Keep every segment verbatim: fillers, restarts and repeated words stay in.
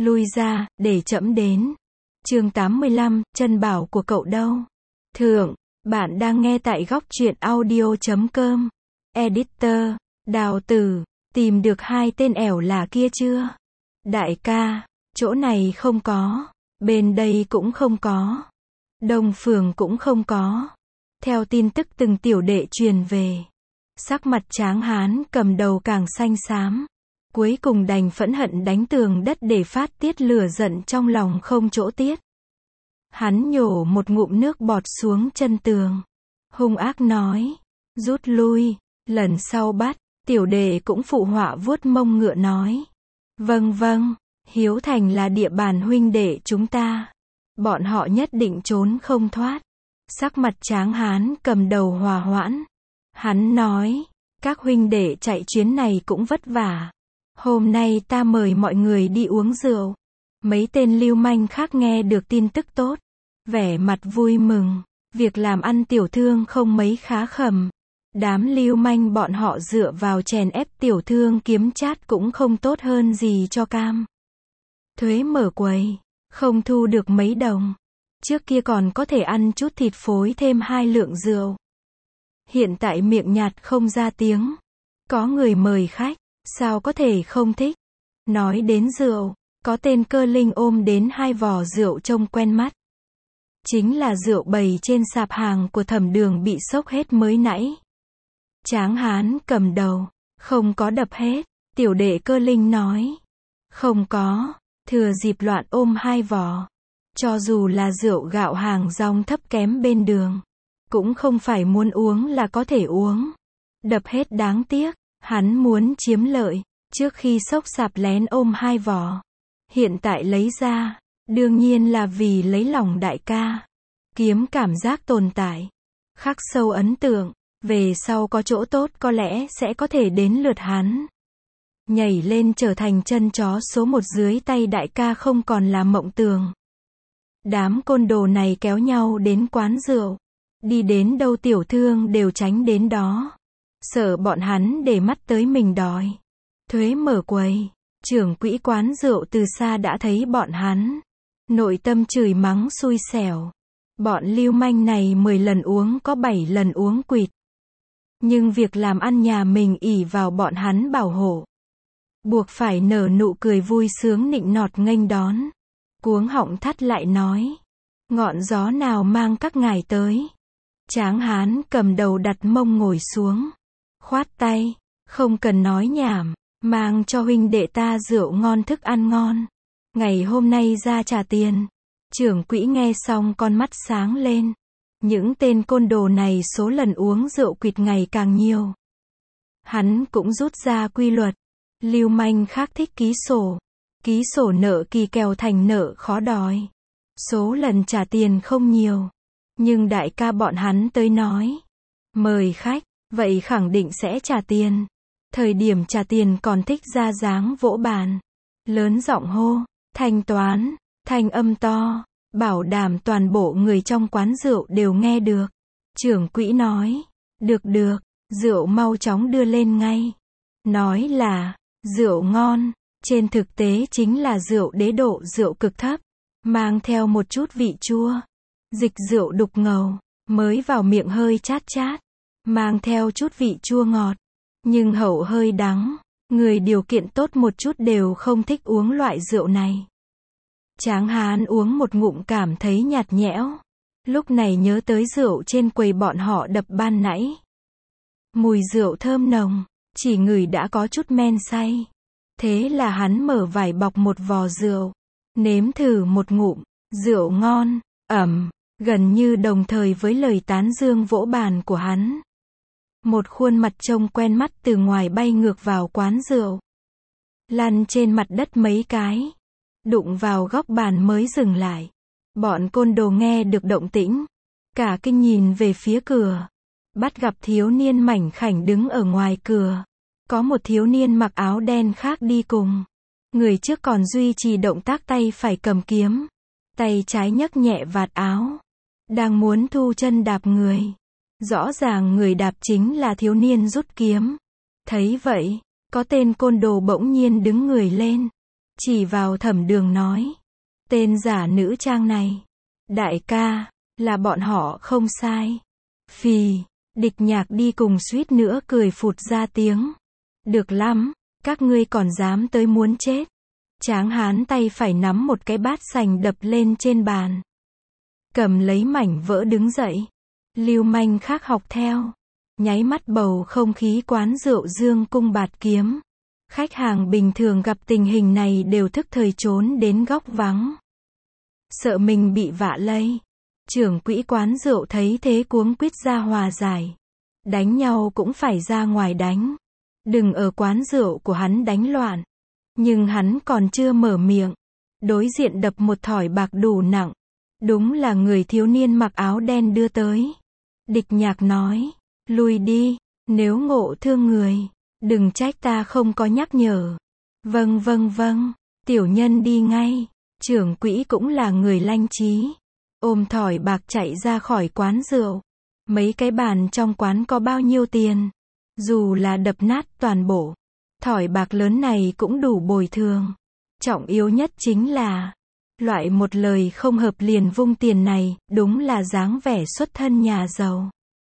Lui ra, để trẫm đến. Chương tám mươi lăm, chân bảo của cậu đâu? Thượng, bạn đang nghe tại góc truyện audio chấm com. Editor, Đào Tử, tìm được hai tên ẻo là kia chưa? Đại ca, chỗ này không có, bên đây cũng không có, Đông Phường cũng không có. Theo tin tức từng tiểu đệ truyền về, sắc mặt Tráng Hán cầm đầu càng xanh xám. Cuối cùng đành phẫn hận đánh tường đất để phát tiết lửa giận trong lòng không chỗ tiết. Hắn nhổ một ngụm nước bọt xuống chân tường, hung ác nói, rút lui, lần sau bắt. Tiểu đệ cũng phụ họa vuốt mông ngựa nói, vâng vâng, Hiếu Thành là địa bàn huynh đệ chúng ta, bọn họ nhất định trốn không thoát. Sắc mặt Tráng Hán cầm đầu hòa hoãn. Hắn nói, các huynh đệ chạy chuyến này cũng vất vả. Hôm nay ta mời mọi người đi uống rượu. Mấy tên lưu manh khác nghe được tin tức tốt, vẻ mặt vui mừng. Việc làm ăn tiểu thương không mấy khá khẩm. Đám lưu manh bọn họ dựa vào chèn ép tiểu thương kiếm chát cũng không tốt hơn gì cho cam. Thuế mở quầy, không thu được mấy đồng. Trước kia còn có thể ăn chút thịt phối thêm hai lượng rượu. Hiện tại miệng nhạt không ra tiếng. Có người mời khách, sao có thể không thích. Nói đến rượu, có tên cơ linh ôm đến hai vò rượu trông quen mắt. Chính là rượu bày trên sạp hàng của Thẩm Đường bị xốc hết mới nãy. Tráng Hán cầm đầu, không có đập hết. Tiểu đệ cơ linh nói, không có, thừa dịp loạn ôm hai vò. Cho dù là rượu gạo hàng rong thấp kém bên đường, cũng không phải muốn uống là có thể uống. Đập hết đáng tiếc, hắn muốn chiếm lợi, trước khi xốc sạp lén ôm hai vò. Hiện tại lấy ra, đương nhiên là vì lấy lòng đại ca. Kiếm cảm giác tồn tại, khắc sâu ấn tượng, về sau có chỗ tốt có lẽ sẽ có thể đến lượt hắn. Nhảy lên trở thành chân chó số một dưới tay đại ca không còn là mộng tưởng. Đám côn đồ này kéo nhau đến quán rượu. Đi đến đâu tiểu thương đều tránh đến đó. Sợ bọn hắn để mắt tới mình đòi thuế mở quầy. Trưởng quỹ quán rượu từ xa đã thấy bọn hắn. Nội tâm chửi mắng xui xẻo. Bọn lưu manh này mười lần uống có bảy lần uống quỵt. Nhưng việc làm ăn nhà mình ỷ vào bọn hắn bảo hộ. Buộc phải nở nụ cười vui sướng nịnh nọt nghênh đón. Cuống họng thắt lại nói, ngọn gió nào mang các ngài tới. Tráng Hán cầm đầu đặt mông ngồi xuống, khoát tay, không cần nói nhảm, mang cho huynh đệ ta rượu ngon thức ăn ngon. Ngày hôm nay ra trả tiền. Trưởng quỹ nghe xong con mắt sáng lên. Những tên côn đồ này số lần uống rượu quỵt ngày càng nhiều. Hắn cũng rút ra quy luật, lưu manh khác thích ký sổ. Ký sổ nợ kỳ kèo thành nợ khó đòi. Số lần trả tiền không nhiều. Nhưng đại ca bọn hắn tới nói, mời khách, vậy khẳng định sẽ trả tiền. Thời điểm trả tiền còn thích ra dáng vỗ bàn. Lớn giọng hô, thanh toán, thanh âm to, bảo đảm toàn bộ người trong quán rượu đều nghe được. Trưởng quỹ nói, được được, rượu mau chóng đưa lên ngay. Nói là, rượu ngon. Trên thực tế chính là rượu đế độ rượu cực thấp, mang theo một chút vị chua. Dịch rượu đục ngầu, mới vào miệng hơi chát chát, mang theo chút vị chua ngọt, nhưng hậu hơi đắng. Người điều kiện tốt một chút đều không thích uống loại rượu này. Tráng Hán uống một ngụm cảm thấy nhạt nhẽo. Lúc này nhớ tới rượu trên quầy bọn họ đập ban nãy. Mùi rượu thơm nồng, chỉ ngửi đã có chút men say. Thế là hắn mở vải bọc một vò rượu, nếm thử một ngụm, rượu ngon, ẩm, gần như đồng thời với lời tán dương vỗ bàn của hắn. Một khuôn mặt trông quen mắt từ ngoài bay ngược vào quán rượu. Lăn trên mặt đất mấy cái, đụng vào góc bàn mới dừng lại. Bọn côn đồ nghe được động tĩnh, cả kinh nhìn về phía cửa, bắt gặp thiếu niên mảnh khảnh đứng ở ngoài cửa. Có một thiếu niên mặc áo đen khác đi cùng. Người trước còn duy trì động tác tay phải cầm kiếm. Tay trái nhấc nhẹ vạt áo. Đang muốn thu chân đạp người. Rõ ràng người đạp chính là thiếu niên rút kiếm. Thấy vậy, có tên côn đồ bỗng nhiên đứng người lên. chỉ vào Thẩm Đường nói. Tên giả nữ trang này. Đại ca, là bọn họ không sai. Phì, Địch Nhạc đi cùng suýt nữa cười phụt ra tiếng. Được lắm, các ngươi còn dám tới muốn chết. Tráng hán tay phải nắm một cái bát sành đập lên trên bàn. Cầm lấy mảnh vỡ đứng dậy. Lưu manh khác học theo. Nháy mắt bầu không khí quán rượu dương cung bạt kiếm. Khách hàng bình thường gặp tình hình này đều thức thời trốn đến góc vắng. Sợ mình bị vạ lây. Trưởng quỹ quán rượu thấy thế cuống quýt ra hòa giải. Đánh nhau cũng phải ra ngoài đánh. Đừng ở quán rượu của hắn đánh loạn. Nhưng hắn còn chưa mở miệng. Đối diện đập một thỏi bạc đủ nặng. Đúng là người thiếu niên mặc áo đen đưa tới. Địch Nhạc nói. Lui đi, nếu ngộ thương người. Đừng trách ta không có nhắc nhở. Vâng vâng vâng, tiểu nhân đi ngay. Trưởng quỹ cũng là người lanh trí. Ôm thỏi bạc chạy ra khỏi quán rượu. Mấy cái bàn trong quán có bao nhiêu tiền? Dù là đập nát toàn bộ. Thỏi bạc lớn này cũng đủ bồi thường. Trọng yếu nhất chính là loại một lời không hợp liền vung tiền này, đúng là dáng vẻ xuất thân nhà giàu.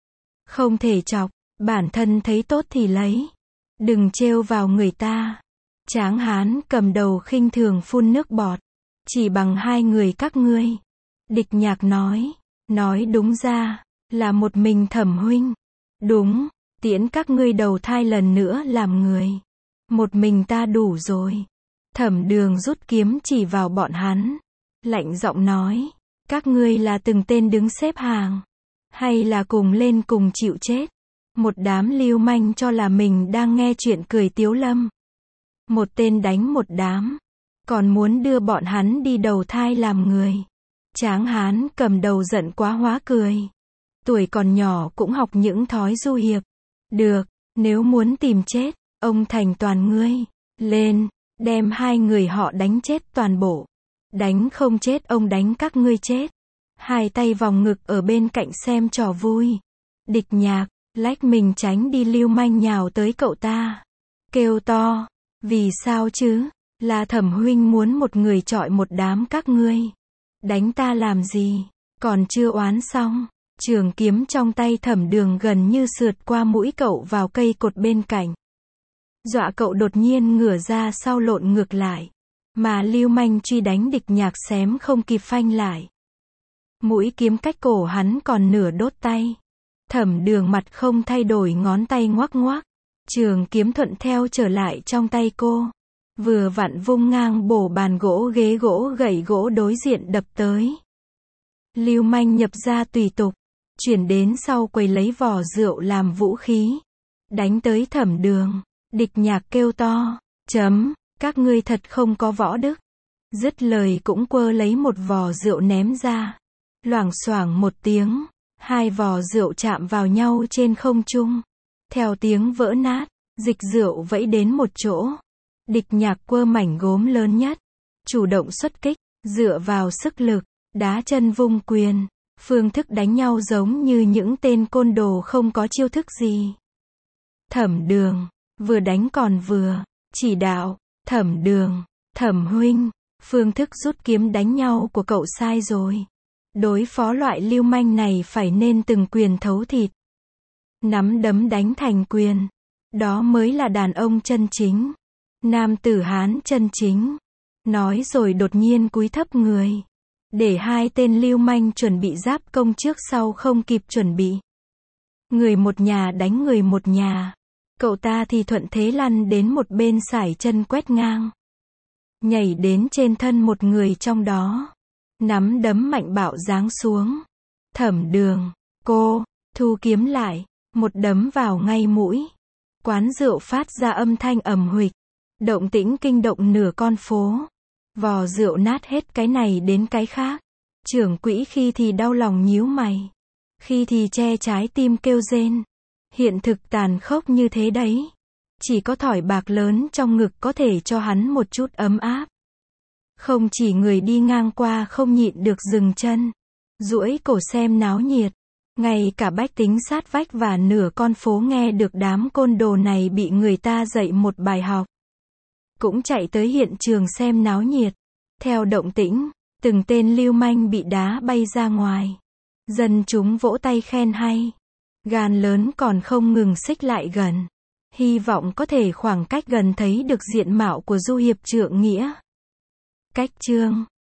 Không thể chọc, bản thân thấy tốt thì lấy. Đừng trêu vào người ta. Tráng hán cầm đầu khinh thường phun nước bọt. Chỉ bằng hai người các ngươi. Địch Nhạc nói. Nói đúng ra, là một mình Thẩm huynh. Đúng, tiễn các ngươi đầu thai lần nữa làm người. Một mình ta đủ rồi. Thẩm Đường rút kiếm chỉ vào bọn hắn. Lạnh giọng nói. Các ngươi là từng tên đứng xếp hàng. Hay là cùng lên cùng chịu chết. Một đám lưu manh cho là mình đang nghe chuyện cười tiếu lâm. Một tên đánh một đám. Còn muốn đưa bọn hắn đi đầu thai làm người. Tráng hán cầm đầu giận quá hóa cười. Tuổi còn nhỏ cũng học những thói du hiệp. Được, nếu muốn tìm chết, ông thành toàn ngươi. Lên, đem hai người họ đánh chết toàn bộ. Đánh không chết ông đánh các ngươi chết. Hai tay vòng ngực ở bên cạnh xem trò vui. Địch Nhạc, lách mình tránh đi lưu manh nhào tới cậu ta. Kêu to, vì sao chứ? Là Thẩm huynh muốn một người chọi một đám các ngươi. Đánh ta làm gì? Còn chưa oán xong. Trường kiếm trong tay Thẩm Đường gần như sượt qua mũi cậu vào cây cột bên cạnh. Dọa cậu đột nhiên ngửa ra sau lộn ngược lại. Mà lưu manh truy đánh Địch Nhạc xém không kịp phanh lại. Mũi kiếm cách cổ hắn còn nửa đốt tay. Thẩm Đường mặt không thay đổi ngón tay ngoắc ngoắc. Trường kiếm thuận theo trở lại trong tay cô. Vừa vặn vung ngang bổ bàn gỗ ghế gỗ gậy gỗ đối diện đập tới. Lưu manh nhập ra tùy tục. Chuyển đến sau quầy lấy vỏ rượu làm vũ khí. Đánh tới Thẩm Đường. Địch Nhạc kêu to. Chấm, các ngươi thật không có võ đức. Dứt lời cũng quơ lấy một vò rượu ném ra. Loảng xoảng một tiếng. Hai vò rượu chạm vào nhau trên không trung. Theo tiếng vỡ nát, dịch rượu vẫy đến một chỗ. Địch Nhạc quơ mảnh gốm lớn nhất. Chủ động xuất kích, dựa vào sức lực, đá chân vung quyền. Phương thức đánh nhau giống như những tên côn đồ không có chiêu thức gì. Thẩm Đường, vừa đánh còn vừa chỉ đạo. Thẩm Đường, Thẩm huynh, phương thức rút kiếm đánh nhau của cậu sai rồi. Đối phó loại lưu manh này phải nên từng quyền thấu thịt. Nắm đấm đánh thành quyền. Đó mới là đàn ông chân chính. Nam tử Hán chân chính. Nói rồi đột nhiên cúi thấp người. Để hai tên lưu manh chuẩn bị giáp công trước sau không kịp chuẩn bị. Người một nhà đánh người một nhà. Cậu ta thì thuận thế lăn đến một bên sải chân quét ngang. Nhảy đến trên thân một người trong đó. Nắm đấm mạnh bạo giáng xuống. Thẩm Đường, cô, thu kiếm lại. Một đấm vào ngay mũi. Quán rượu phát ra âm thanh ầm huỵch. Động tĩnh kinh động nửa con phố. Vò rượu nát hết cái này đến cái khác. Trưởng quỹ khi thì đau lòng nhíu mày. Khi thì che trái tim kêu rên. Hiện thực tàn khốc như thế đấy. Chỉ có thỏi bạc lớn trong ngực có thể cho hắn một chút ấm áp. Không chỉ người đi ngang qua không nhịn được dừng chân. Duỗi cổ xem náo nhiệt. Ngay cả bách tính sát vách và nửa con phố nghe được đám côn đồ này bị người ta dạy một bài học. cũng chạy tới hiện trường xem náo nhiệt. Theo động tĩnh, từng tên lưu manh bị đá bay ra ngoài. Dân chúng vỗ tay khen hay. Gan lớn còn không ngừng xích lại gần. Hy vọng có thể khoảng cách gần thấy được diện mạo của Du hiệp trượng nghĩa. Cách chương